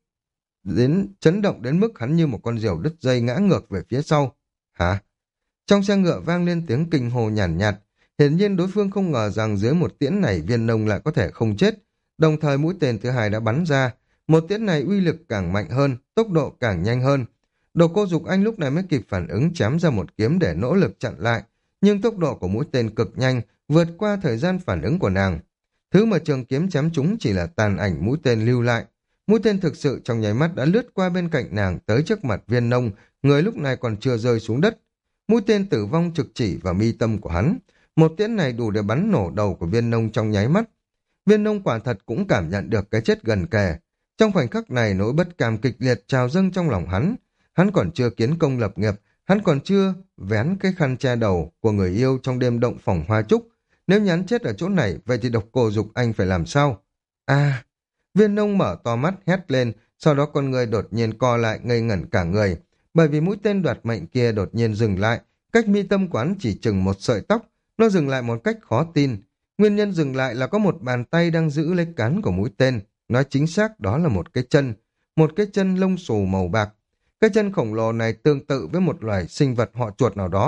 đến chấn động đến mức hắn như một con diều đứt dây ngã ngược về phía sau. Hả? Trong xe ngựa vang lên tiếng kinh hồ nhàn nhạt, nhạt. Hiển nhiên đối phương không ngờ rằng dưới một tiễn này Viên Nông lại có thể không chết. Đồng thời mũi tên thứ hai đã bắn ra. Một tiễn này uy lực càng mạnh hơn, tốc độ càng nhanh hơn. Độc Cô Dục Anh lúc này mới kịp phản ứng chém ra một kiếm để nỗ lực chặn lại. Nhưng tốc độ của mũi tên cực nhanh, vượt qua thời gian phản ứng của nàng. Thứ mà trường kiếm chém trúng chỉ là tàn ảnh mũi tên lưu lại. Mũi tên thực sự trong nháy mắt đã lướt qua bên cạnh nàng tới trước mặt Viên Nông, người lúc này còn chưa rơi xuống đất. Mũi tên tử vong trực chỉ vào mi tâm của hắn. Một tiễn này đủ để bắn nổ đầu của Viên Nông trong nháy mắt. Viên Nông quả thật cũng cảm nhận được cái chết gần kề. Trong khoảnh khắc này nỗi bất cam kịch liệt trào dâng trong lòng hắn. Hắn còn chưa kiến công lập nghiệp, hắn còn chưa vén cái khăn che đầu của người yêu trong đêm động phòng hoa trúc. Nếu nhắn chết ở chỗ này, vậy thì Độc Cô Dục Anh phải làm sao? À, Viên Nông mở to mắt hét lên, sau đó con người đột nhiên co lại ngây ngẩn cả người. Bởi vì mũi tên đoạt mệnh kia đột nhiên dừng lại, cách mi tâm quán chỉ chừng một sợi tóc, nó dừng lại một cách khó tin. Nguyên nhân dừng lại là có một bàn tay đang giữ lấy cán của mũi tên, nói chính xác đó là một cái chân, một cái chân lông xù màu bạc. Cái chân khổng lồ này tương tự với một loài sinh vật họ chuột nào đó,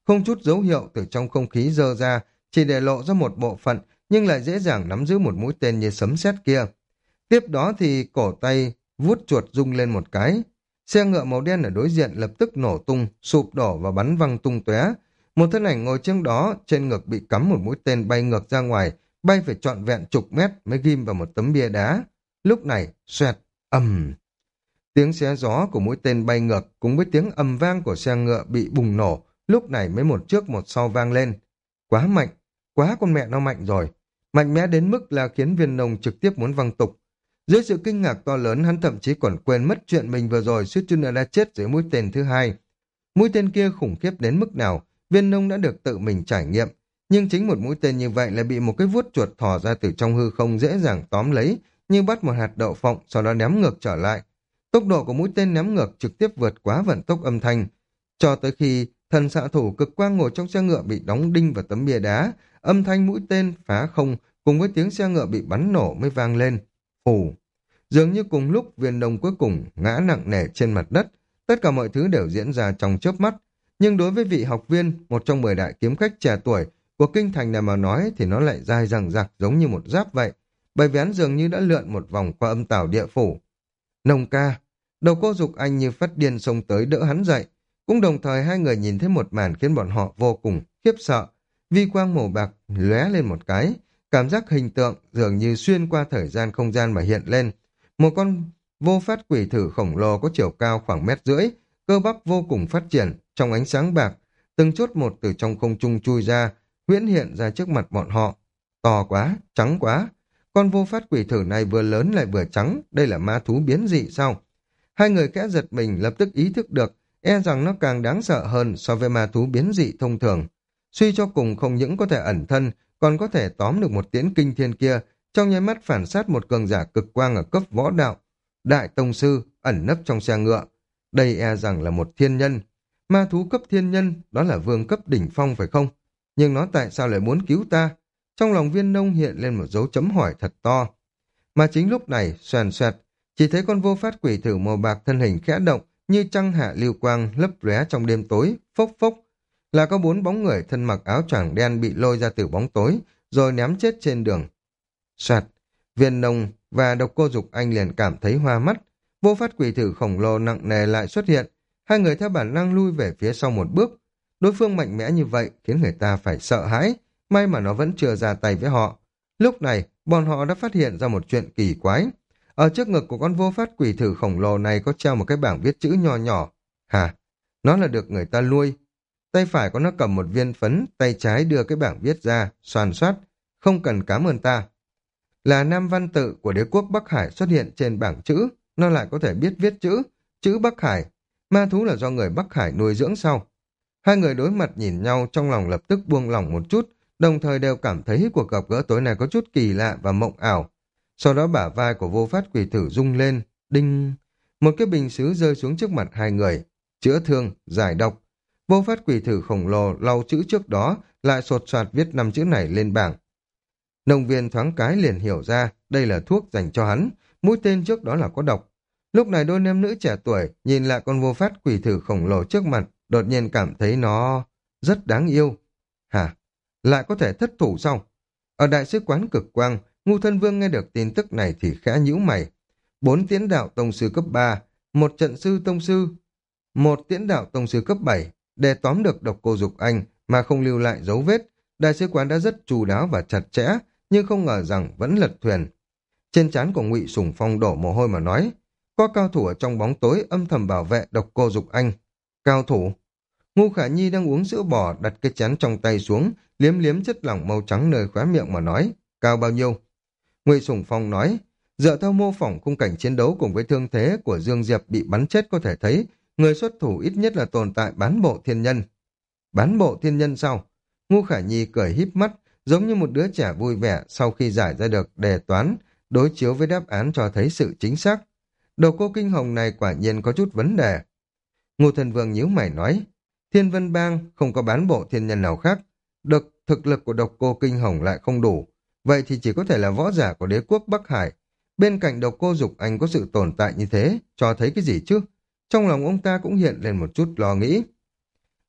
không chút dấu hiệu từ trong không khí dơ ra, chỉ để lộ ra một bộ phận, nhưng lại dễ dàng nắm giữ một mũi tên như sấm sét kia. Tiếp đó thì cổ tay vuốt chuột rung lên một cái. Xe ngựa màu đen ở đối diện lập tức nổ tung, sụp đổ và bắn văng tung tóe. Một thân ảnh ngồi trên đó, trên ngực bị cắm một mũi tên bay ngược ra ngoài, bay phải trọn vẹn chục mét mới ghim vào một tấm bia đá. Lúc này, xoẹt, ầm. Tiếng xé gió của mũi tên bay ngược cùng với tiếng ầm vang của xe ngựa bị bùng nổ, lúc này mới một trước một sau vang lên. Quá mạnh, quá con mẹ nó mạnh rồi. Mạnh mẽ đến mức là khiến Viên Nông trực tiếp muốn văng tục. Dưới sự kinh ngạc to lớn, hắn thậm chí còn quên mất chuyện mình vừa rồi suýt chút nữa đã chết dưới mũi tên thứ hai. Mũi tên kia khủng khiếp đến mức nào, Viên Nông đã được tự mình trải nghiệm. Nhưng chính một mũi tên như vậy lại bị một cái vuốt chuột thò ra từ trong hư không dễ dàng tóm lấy, như bắt một hạt đậu phộng, sau đó ném ngược trở lại. Tốc độ của mũi tên ném ngược trực tiếp vượt quá vận tốc âm thanh. Cho tới khi thần xạ thủ cực quang ngồi trong xe ngựa bị đóng đinh vào tấm bia đá, âm thanh mũi tên phá không cùng với tiếng xe ngựa bị bắn nổ mới vang lên. Phù! Dường như cùng lúc Viên Nông cuối cùng ngã nặng nề trên mặt đất, tất cả mọi thứ đều diễn ra trong chớp mắt. Nhưng đối với vị học viên, một trong mười đại kiếm khách trẻ tuổi của kinh thành này mà nói thì nó lại dai dằng dặc giống như một giáp vậy, bởi vì hắn dường như đã lượn một vòng qua âm tào địa phủ. Nông ca, đầu cô Dục Anh như phát điên xông tới đỡ hắn dậy, cũng đồng thời hai người nhìn thấy một màn khiến bọn họ vô cùng khiếp sợ. Vi quang màu bạc lóe lên một cái, cảm giác hình tượng dường như xuyên qua thời gian không gian mà hiện lên. Một con vô phát quỷ thử khổng lồ có chiều cao khoảng mét rưỡi, cơ bắp vô cùng phát triển, trong ánh sáng bạc, từng chốt một từ trong không trung chui ra, huyễn hiện ra trước mặt bọn họ. To quá, trắng quá. Con vô phát quỷ thử này vừa lớn lại vừa trắng, đây là ma thú biến dị sao? Hai người kẽ giật mình lập tức ý thức được, e rằng nó càng đáng sợ hơn so với ma thú biến dị thông thường. Suy cho cùng không những có thể ẩn thân, còn có thể tóm được một tiễn kinh thiên kia, trong nháy mắt phản sát một cường giả cực quang ở cấp võ đạo. Đại tông sư ẩn nấp trong xe ngựa. Đây e rằng là một thiên nhân. Ma thú cấp thiên nhân, đó là vương cấp đỉnh phong phải không? Nhưng nó tại sao lại muốn cứu ta? Trong lòng Viên Nông hiện lên một dấu chấm hỏi thật to. Mà chính lúc này, xoèn xoẹt, chỉ thấy con vô phát quỷ thử màu bạc thân hình khẽ động, như trăng hạ lưu quang lấp lóe trong đêm tối, phốc phốc. Là có bốn bóng người thân mặc áo choàng đen bị lôi ra từ bóng tối, rồi ném chết trên đường. Soạt, Viên Nông và Độc Cô Dục Anh liền cảm thấy hoa mắt. Vô phát quỷ thử khổng lồ nặng nề lại xuất hiện. Hai người theo bản năng lui về phía sau một bước. Đối phương mạnh mẽ như vậy khiến người ta phải sợ hãi. May mà nó vẫn chưa ra tay với họ. Lúc này, bọn họ đã phát hiện ra một chuyện kỳ quái. Ở trước ngực của con vô phát quỷ thử khổng lồ này có treo một cái bảng viết chữ nho nhỏ. Hả? Nó là được người ta nuôi. Tay phải của nó cầm một viên phấn, tay trái đưa cái bảng viết ra, xoàn xoát. Không cần cảm ơn ta. Là nam văn tự của đế quốc Bắc Hải xuất hiện trên bảng chữ, nó lại có thể biết viết chữ, chữ Bắc Hải. Ma thú là do người Bắc Hải nuôi dưỡng sau. Hai người đối mặt nhìn nhau trong lòng lập tức buông lỏng một chút, đồng thời đều cảm thấy cuộc gặp gỡ tối nay có chút kỳ lạ và mộng ảo. Sau đó bả vai của vô phát quỷ thử rung lên, đinh, một cái bình sứ rơi xuống trước mặt hai người, chữa thương, giải độc. Vô phát quỷ thử khổng lồ lau chữ trước đó, lại sột soạt viết năm chữ này lên bảng. Nông viên thoáng cái liền hiểu ra, đây là thuốc dành cho hắn, mũi tên trước đó là có độc. Lúc này đôi nam nữ trẻ tuổi nhìn lại con vô phát quỷ thử khổng lồ trước mặt, đột nhiên cảm thấy nó rất đáng yêu. Hả? Lại có thể thất thủ sao? Ở đại sứ quán cực quang, Ngưu Thân Vương nghe được tin tức này thì khẽ nhíu mày. Bốn tiễn đạo tông sư cấp ba, một trận sư tông sư, một tiễn đạo tông sư cấp bảy, để tóm được Độc Cô Dục Anh mà không lưu lại dấu vết. Đại sứ quán đã rất chu đáo và chặt chẽ, nhưng không ngờ rằng vẫn lật thuyền. Trên trán của Ngụy Sủng Phong đổ mồ hôi mà nói, có cao thủ ở trong bóng tối âm thầm bảo vệ Độc Cô Dục Anh. Cao thủ? Ngu Khả Nhi đang uống sữa bò đặt cái chén trong tay xuống, liếm liếm chất lỏng màu trắng nơi khóe miệng mà nói, cao bao nhiêu? Ngụy Sủng Phong nói, dựa theo mô phỏng khung cảnh chiến đấu cùng với thương thế của Dương Diệp bị bắn chết có thể thấy, người xuất thủ ít nhất là tồn tại bán bộ thiên nhân. Bán bộ thiên nhân sao? Ngu Khả Nhi cười híp mắt, giống như một đứa trẻ vui vẻ sau khi giải ra được đề toán, đối chiếu với đáp án cho thấy sự chính xác. Đầu cô kinh hồng này quả nhiên có chút vấn đề. Ngô Thần Vương nhíu mày nói, Thiên Vân Bang không có bán bộ thiên nhân nào khác, được thực lực của độc cô kinh hồng lại không đủ, vậy thì chỉ có thể là võ giả của đế quốc Bắc Hải. Bên cạnh Độc Cô Dục Anh có sự tồn tại như thế, cho thấy cái gì chứ? Trong lòng ông ta cũng hiện lên một chút lo nghĩ.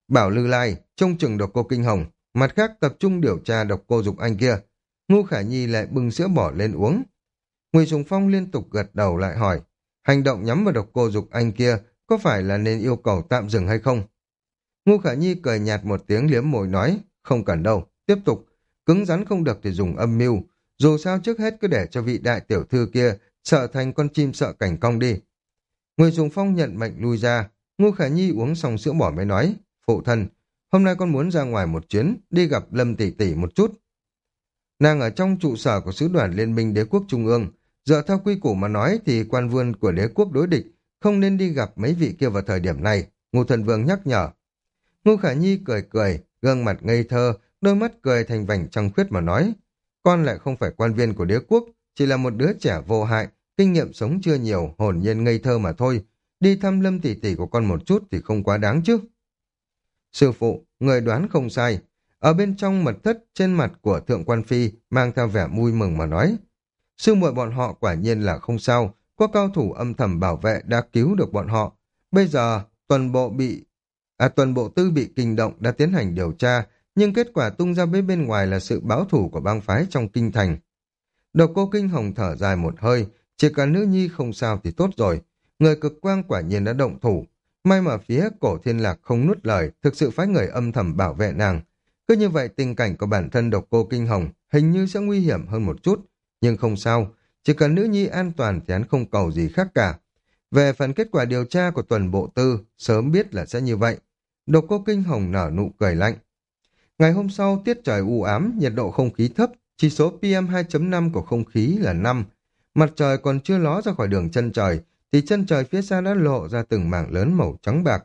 Bảo Lư Lai, trông chừng độc cô Kinh Hồng, mặt khác tập trung điều tra độc cô Dục Anh kia. Ngô Khả Nhi lại bưng sữa bỏ lên uống. Ngụy Sùng Phong liên tục gật đầu lại hỏi, hành động nhắm vào độc cô Dục Anh kia có phải là nên yêu cầu tạm dừng hay không? Ngô Khả Nhi cười nhạt một tiếng liếm môi nói, không cần đâu, tiếp tục, cứng rắn không được thì dùng âm mưu, dù sao trước hết cứ để cho vị đại tiểu thư kia sợ thành con chim sợ cảnh cong đi. Ngụy Sùng Phong nhận mệnh lui ra, Ngô Khả Nhi uống xong sữa bò mới nói, phụ thân, hôm nay con muốn ra ngoài một chuyến, đi gặp Lâm tỷ tỷ một chút. Nàng ở trong trụ sở của sứ đoàn Liên minh Đế quốc Trung ương, dựa theo quy củ mà nói thì quan vương của đế quốc đối địch không nên đi gặp mấy vị kia vào thời điểm này, Ngô Thần Vương nhắc nhở. Ngô Khả Nhi cười cười, gương mặt ngây thơ, đôi mắt cười thành vành trăng khuyết mà nói, con lại không phải quan viên của đế quốc, chỉ là một đứa trẻ vô hại, kinh nghiệm sống chưa nhiều, hồn nhiên ngây thơ mà thôi, đi thăm Lâm tỷ tỷ của con một chút thì không quá đáng chứ. Sư phụ, người đoán không sai. Ở bên trong mật thất, trên mặt của Thượng Quan Phi mang theo vẻ vui mừng mà nói. Sư muội bọn họ quả nhiên là không sao, có cao thủ âm thầm bảo vệ đã cứu được bọn họ. Bây giờ, toàn bộ bị... À, toàn bộ tư bị kinh động đã tiến hành điều tra, nhưng kết quả tung ra bên bên ngoài là sự báo thủ của bang phái trong kinh thành. Độc Cô Kinh Hồng thở dài một hơi, chỉ cần nữ nhi không sao thì tốt rồi. Người cực quang quả nhiên đã động thủ. May mà phía Cổ Thiên Lạc không nuốt lời, thực sự phái người âm thầm bảo vệ nàng. Cứ như vậy tình cảnh của bản thân Độc Cô Kinh Hồng hình như sẽ nguy hiểm hơn một chút. Nhưng không sao, chỉ cần nữ nhi an toàn thì hắn không cầu gì khác cả. Về phần kết quả điều tra của tuần bộ tư, sớm biết là sẽ như vậy. Độc Cô Kinh Hồng nở nụ cười lạnh. Ngày hôm sau, tiết trời u ám, nhiệt độ không khí thấp, chỉ số pê em hai chấm năm của không khí là năm. Mặt trời còn chưa ló ra khỏi đường chân trời, thì chân trời phía xa đã lộ ra từng mảng lớn màu trắng bạc.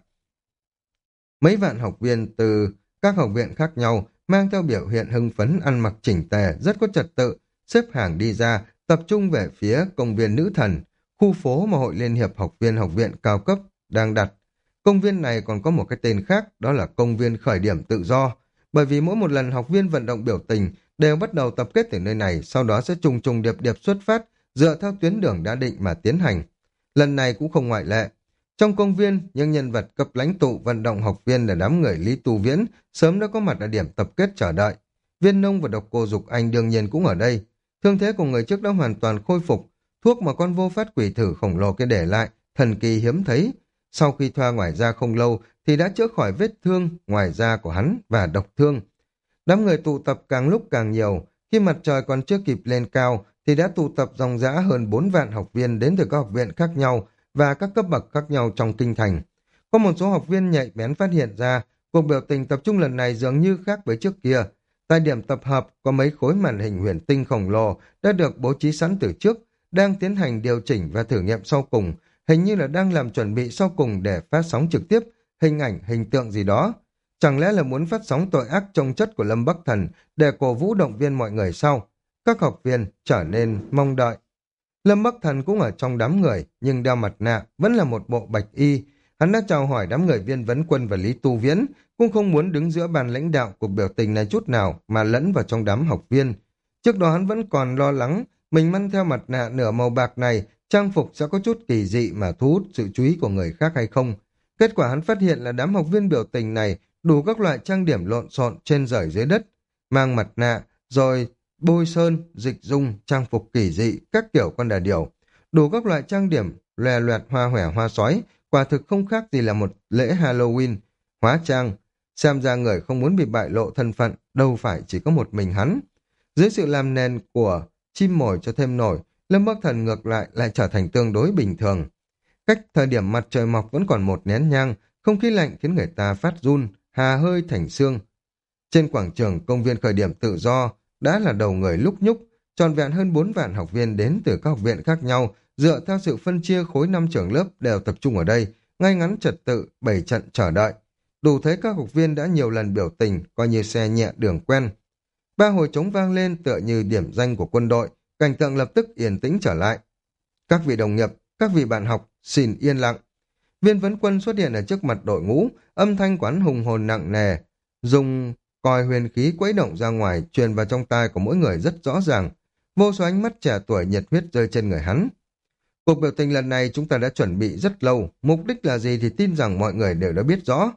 Mấy vạn học viên từ các học viện khác nhau mang theo biểu hiện hưng phấn ăn mặc chỉnh tề, rất có trật tự, xếp hàng đi ra, tập trung về phía công viên Nữ Thần, khu phố mà Hội Liên hiệp Học viên Học viện cao cấp đang đặt. Công viên này còn có một cái tên khác, đó là công viên khởi điểm tự do, bởi vì mỗi một lần học viên vận động biểu tình đều bắt đầu tập kết từ nơi này, sau đó sẽ trùng trùng điệp điệp xuất phát, dựa theo tuyến đường đã định mà tiến hành. Lần này cũng không ngoại lệ. Trong công viên, những nhân vật cấp lãnh tụ vận động học viên là đám người Lý Tu Viễn sớm đã có mặt ở điểm tập kết chờ đợi. Viên Nông và Độc Cô Dục Anh đương nhiên cũng ở đây. Thương thế của người trước đã hoàn toàn khôi phục. Thuốc mà con vô phát quỷ thử khổng lồ kia để lại, thần kỳ hiếm thấy. Sau khi thoa ngoài da không lâu thì đã chữa khỏi vết thương ngoài da của hắn và độc thương. Đám người tụ tập càng lúc càng nhiều. Khi mặt trời còn chưa kịp lên cao thì đã tụ tập dòng dã hơn bốn vạn học viên đến từ các học viện khác nhau và các cấp bậc khác nhau trong kinh thành. Có một số học viên nhạy bén phát hiện ra cuộc biểu tình tập trung lần này dường như khác với trước kia. Tại điểm tập hợp có mấy khối màn hình huyền tinh khổng lồ đã được bố trí sẵn từ trước, đang tiến hành điều chỉnh và thử nghiệm sau cùng, hình như là đang làm chuẩn bị sau cùng để phát sóng trực tiếp hình ảnh, hình tượng gì đó. Chẳng lẽ là muốn phát sóng tội ác trông chất của Lâm Bắc Thần để cổ vũ động viên mọi người sau? Các học viên trở nên mong đợi. Lâm Bắc Thần cũng ở trong đám người, nhưng đeo mặt nạ, vẫn là một bộ bạch y. Hắn đã chào hỏi đám người Viên Vấn Quân và Lý Tu Viễn, cũng không muốn đứng giữa ban lãnh đạo cuộc biểu tình này chút nào mà lẫn vào trong đám học viên. Trước đó hắn vẫn còn lo lắng, mình mang theo mặt nạ nửa màu bạc này, trang phục sẽ có chút kỳ dị mà thu hút sự chú ý của người khác hay không. Kết quả hắn phát hiện là đám học viên biểu tình này đủ các loại trang điểm lộn xộn trên rời dưới đất, mang mặt nạ, rồi bôi sơn, dịch dung, trang phục kỳ dị, các kiểu con đà điểu, đủ các loại trang điểm, lòe loẹt hoa hòe hoa sói, quả thực không khác gì là một lễ Halloween, hóa trang. Xem ra người không muốn bị bại lộ thân phận, đâu phải chỉ có một mình hắn. Dưới sự làm nền của chim mồi cho thêm nổi, Lâm Bắc Thần ngược lại lại trở thành tương đối bình thường. Cách thời điểm mặt trời mọc vẫn còn một nén nhang, không khí lạnh khiến người ta phát run, hà hơi thành xương. Trên quảng trường công viên khởi điểm tự do, đã là đầu người lúc nhúc, tròn vẹn hơn bốn vạn học viên đến từ các học viện khác nhau, dựa theo sự phân chia khối năm trường lớp đều tập trung ở đây, ngay ngắn trật tự, bảy trận chờ đợi. Đủ thấy các học viên đã nhiều lần biểu tình, coi như xe nhẹ đường quen. Ba hồi trống vang lên tựa như điểm danh của quân đội, cảnh tượng lập tức yên tĩnh trở lại. Các vị đồng nghiệp, các vị bạn học, xin yên lặng. Viên Vấn Quân xuất hiện ở trước mặt đội ngũ, âm thanh quán hùng hồn nặng nề, dùng còi huyền khí quấy động ra ngoài, truyền vào trong tai của mỗi người rất rõ ràng. Vô số ánh mắt trẻ tuổi nhiệt huyết rơi trên người hắn. Cuộc biểu tình lần này chúng ta đã chuẩn bị rất lâu, mục đích là gì thì tin rằng mọi người đều đã biết rõ.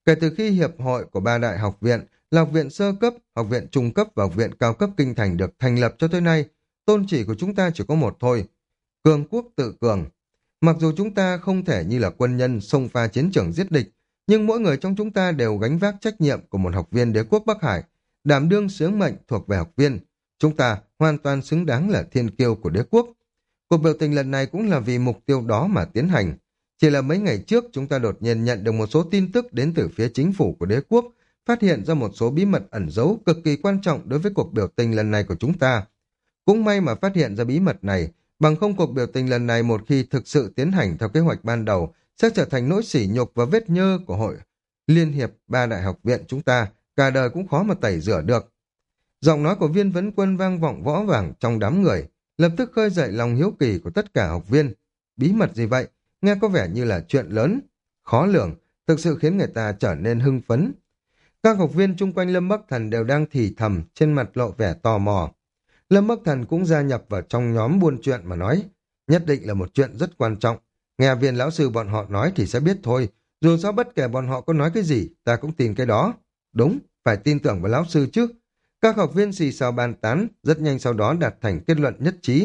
Kể từ khi Hiệp hội của ba đại học viện là học viện sơ cấp, học viện trung cấp và học viện cao cấp kinh thành được thành lập cho tới nay, tôn chỉ của chúng ta chỉ có một thôi, cường quốc tự cường. Mặc dù chúng ta không thể như là quân nhân xông pha chiến trường giết địch, nhưng mỗi người trong chúng ta đều gánh vác trách nhiệm của một học viên đế quốc Bắc Hải, đảm đương sứ mệnh thuộc về học viên. Chúng ta hoàn toàn xứng đáng là thiên kiêu của đế quốc. Cuộc biểu tình lần này cũng là vì mục tiêu đó mà tiến hành. Chỉ là mấy ngày trước chúng ta đột nhiên nhận được một số tin tức đến từ phía chính phủ của đế quốc, phát hiện ra một số bí mật ẩn giấu cực kỳ quan trọng đối với cuộc biểu tình lần này của chúng ta. Cũng may mà phát hiện ra bí mật này, bằng không cuộc biểu tình lần này một khi thực sự tiến hành theo kế hoạch ban đầu sẽ trở thành nỗi sỉ nhục và vết nhơ của hội liên hiệp ba đại học viện chúng ta, cả đời cũng khó mà tẩy rửa được. Giọng nói của Viên Vấn Quân vang vọng võ vàng trong đám người, lập tức khơi dậy lòng hiếu kỳ của tất cả học viên. Bí mật gì vậy? Nghe có vẻ như là chuyện lớn, khó lường, thực sự khiến người ta trở nên hưng phấn. Các học viên chung quanh Lâm Bắc Thần đều đang thì thầm, trên mặt lộ vẻ tò mò. Lâm Bắc Thần cũng gia nhập vào trong nhóm buôn chuyện mà nói, nhất định là một chuyện rất quan trọng. Nghe viên lão sư bọn họ nói thì sẽ biết thôi, dù sao bất kể bọn họ có nói cái gì, ta cũng tin cái đó. Đúng, phải tin tưởng vào lão sư chứ. Các học viên xì xào bàn tán, rất nhanh sau đó đạt thành kết luận nhất trí.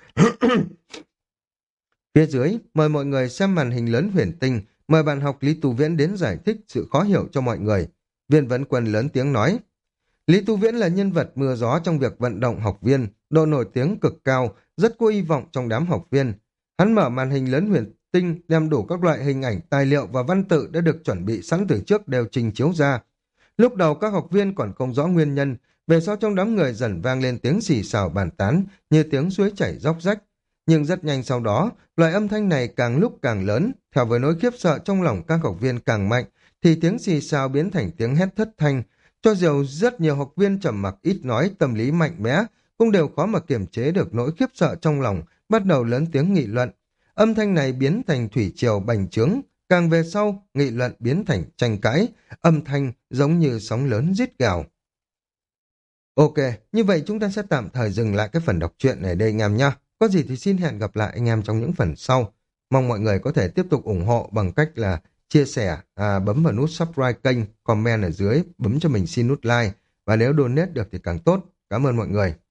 Phía dưới, mời mọi người xem màn hình lớn huyền tinh, mời bạn học Lý Tu Viễn đến giải thích sự khó hiểu cho mọi người. Viên Vấn Quân lớn tiếng nói. Lý Tu Viễn là nhân vật mưa gió trong việc vận động học viên, độ nổi tiếng cực cao, rất có hy vọng trong đám học viên. Hắn mở màn hình lớn huyền tinh, đem đủ các loại hình ảnh, tài liệu và văn tự đã được chuẩn bị sẵn từ trước đều trình chiếu ra. Lúc đầu các học viên còn không rõ nguyên nhân, về sau trong đám người dần vang lên tiếng xì xào bàn tán, như tiếng suối chảy róc rách. Nhưng rất nhanh sau đó, loại âm thanh này càng lúc càng lớn, theo với nỗi khiếp sợ trong lòng các học viên càng mạnh, thì tiếng xì xào biến thành tiếng hét thất thanh. Cho dù rất nhiều học viên trầm mặc ít nói, tâm lý mạnh mẽ, cũng đều khó mà kiềm chế được nỗi khiếp sợ trong lòng, bắt đầu lớn tiếng nghị luận. Âm thanh này biến thành thủy triều bành trướng, càng về sau, nghị luận biến thành tranh cãi, âm thanh giống như sóng lớn rít gào. Ok, như vậy chúng ta sẽ tạm thời dừng lại cái phần đọc truyện này đây anh em nhé. Có gì thì xin hẹn gặp lại anh em trong những phần sau. Mong mọi người có thể tiếp tục ủng hộ bằng cách là chia sẻ, à, bấm vào nút subscribe kênh, comment ở dưới, bấm cho mình xin nút like. Và nếu donate được thì càng tốt. Cảm ơn mọi người.